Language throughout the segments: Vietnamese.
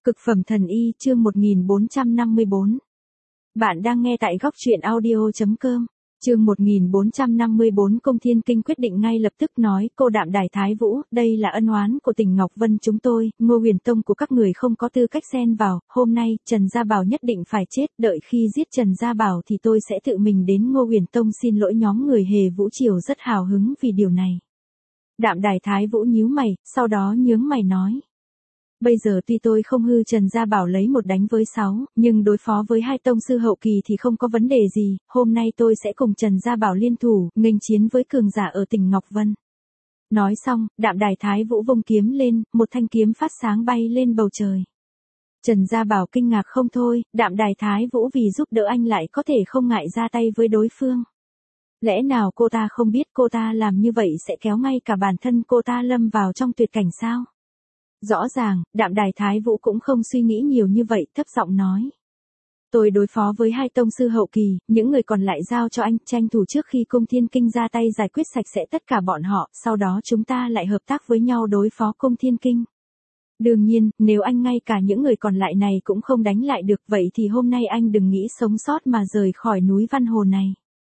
Cực phẩm thần y chương 1454. Bạn đang nghe tại góc truyện audio.com. Chương 1454 Công Thiên Kinh quyết định ngay lập tức nói: cô Đạm Đài Thái Vũ, đây là ân oán của Tỉnh Ngọc Vân chúng tôi, Ngô Huyền Tông của các người không có tư cách xen vào, hôm nay, Trần Gia Bảo nhất định phải chết, đợi khi giết Trần Gia Bảo thì tôi sẽ tự mình đến Ngô Huyền Tông xin lỗi. Nhóm người Hề Vũ Triều rất hào hứng vì điều này. Đạm Đài Thái Vũ nhíu mày, sau đó nhướng mày nói: bây giờ tuy tôi không hư Trần Gia Bảo lấy 1 đánh với 6, nhưng đối phó với 2 tông sư hậu kỳ thì không có vấn đề gì, hôm nay tôi sẽ cùng Trần Gia Bảo liên thủ, nghênh chiến với cường giả ở tỉnh Ngọc Vân. Nói xong, Đạm Đài Thái Vũ vung kiếm lên, một thanh kiếm phát sáng bay lên bầu trời. Trần Gia Bảo kinh ngạc không thôi, Đạm Đài Thái Vũ vì giúp đỡ anh lại có thể không ngại ra tay với đối phương. Lẽ nào cô ta không biết cô ta làm như vậy sẽ kéo ngay cả bản thân cô ta lâm vào trong tuyệt cảnh sao? Rõ ràng, Đạm Đài Thái Vũ cũng không suy nghĩ nhiều như vậy, thấp giọng nói: tôi đối phó với 2 tông sư hậu kỳ, những người còn lại giao cho anh, tranh thủ trước khi Công Thiên Kinh ra tay giải quyết sạch sẽ tất cả bọn họ, sau đó chúng ta lại hợp tác với nhau đối phó Công Thiên Kinh. Đương nhiên, nếu anh ngay cả những người còn lại này cũng không đánh lại được, vậy thì hôm nay anh đừng nghĩ sống sót mà rời khỏi núi Văn Hồ này.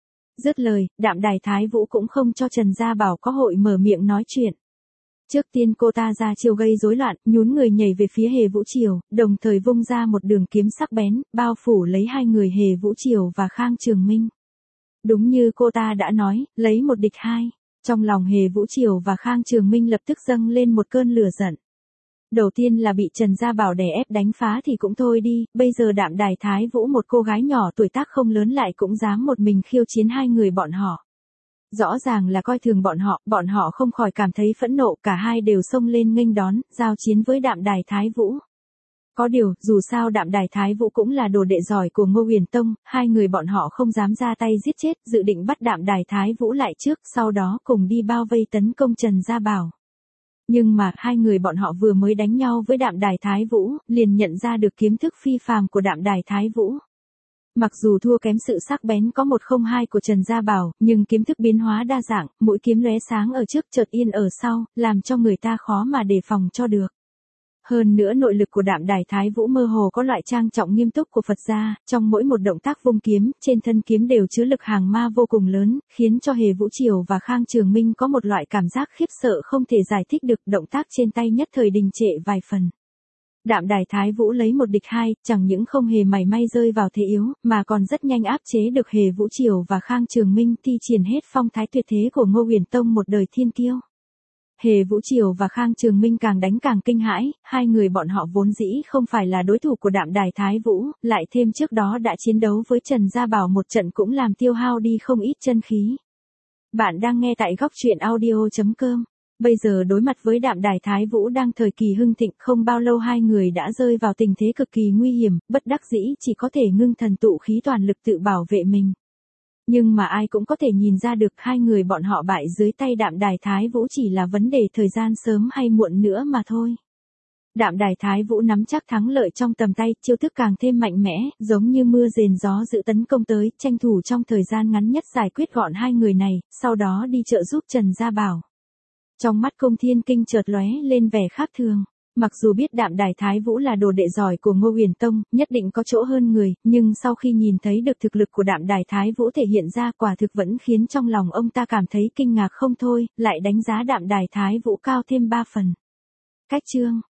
Dứt lời, Đạm Đài Thái Vũ cũng không cho Trần Gia Bảo có hội mở miệng nói chuyện. Trước tiên cô ta ra chiêu gây rối loạn, nhún người nhảy về phía Hề Vũ Triều, đồng thời vung ra một đường kiếm sắc bén, bao phủ lấy 2 người Hề Vũ Triều và Khang Trường Minh. Đúng như cô ta đã nói, lấy 1 địch 2. Trong lòng Hề Vũ Triều và Khang Trường Minh lập tức dâng lên một cơn lửa giận. Đầu tiên là bị Trần Gia Bảo đè ép đánh phá thì cũng thôi đi, bây giờ Đạm Đài Thái Vũ một cô gái nhỏ tuổi tác không lớn lại cũng dám một mình khiêu chiến 2 người bọn họ. Rõ ràng là coi thường bọn họ không khỏi cảm thấy phẫn nộ, cả hai đều xông lên nghênh đón, giao chiến với Đạm Đài Thái Vũ. Có điều, dù sao Đạm Đài Thái Vũ cũng là đồ đệ giỏi của Ngô Huyền Tông, 2 người bọn họ không dám ra tay giết chết, dự định bắt Đạm Đài Thái Vũ lại trước, sau đó cùng đi bao vây tấn công Trần Gia Bảo. Nhưng mà, 2 người bọn họ vừa mới đánh nhau với Đạm Đài Thái Vũ, liền nhận ra được kiếm thức phi phàm của Đạm Đài Thái Vũ. Mặc dù thua kém sự sắc bén có 102 của Trần Gia Bảo, nhưng kiếm thức biến hóa đa dạng, mũi kiếm lóe sáng ở trước chợt yên ở sau, làm cho người ta khó mà đề phòng cho được. Hơn nữa nội lực của Đạm Đài Thái Vũ mơ hồ có loại trang trọng nghiêm túc của Phật gia, trong mỗi một động tác vung kiếm, trên thân kiếm đều chứa lực hàng ma vô cùng lớn, khiến cho Hề Vũ Triều và Khang Trường Minh có một loại cảm giác khiếp sợ không thể giải thích được, động tác trên tay nhất thời đình trệ vài phần. Đạm Đài Thái Vũ lấy 1 địch 2, chẳng những không hề mảy may rơi vào thế yếu, mà còn rất nhanh áp chế được Hề Vũ Triều và Khang Trường Minh, thi triển hết phong thái tuyệt thế của Ngô Huyền Tông một đời thiên kiêu. Hề Vũ Triều và Khang Trường Minh càng đánh càng kinh hãi, 2 người bọn họ vốn dĩ không phải là đối thủ của Đạm Đài Thái Vũ, lại thêm trước đó đã chiến đấu với Trần Gia Bảo một trận cũng làm tiêu hao đi không ít chân khí. Bạn đang nghe tại góc truyện audio.com. Bây giờ đối mặt với Đạm Đài Thái Vũ đang thời kỳ hưng thịnh, không bao lâu 2 người đã rơi vào tình thế cực kỳ nguy hiểm, bất đắc dĩ chỉ có thể ngưng thần tụ khí toàn lực tự bảo vệ mình. Nhưng mà ai cũng có thể nhìn ra được 2 người bọn họ bại dưới tay Đạm Đài Thái Vũ chỉ là vấn đề thời gian sớm hay muộn nữa mà thôi. Đạm Đài Thái Vũ nắm chắc thắng lợi trong tầm tay, chiêu thức càng thêm mạnh mẽ, giống như mưa rền gió dữ tấn công tới, tranh thủ trong thời gian ngắn nhất giải quyết gọn 2 người này, sau đó đi trợ giúp Trần Gia Bảo. Trong mắt Công Thiên Kinh chợt lóe lên vẻ khác thường. Mặc dù biết Đạm Đài Thái Vũ là đồ đệ giỏi của Ngô Huyền Tông, nhất định có chỗ hơn người, nhưng sau khi nhìn thấy được thực lực của Đạm Đài Thái Vũ thể hiện ra, quả thực vẫn khiến trong lòng ông ta cảm thấy kinh ngạc không thôi, lại đánh giá Đạm Đài Thái Vũ cao thêm 3 phần. Cách chương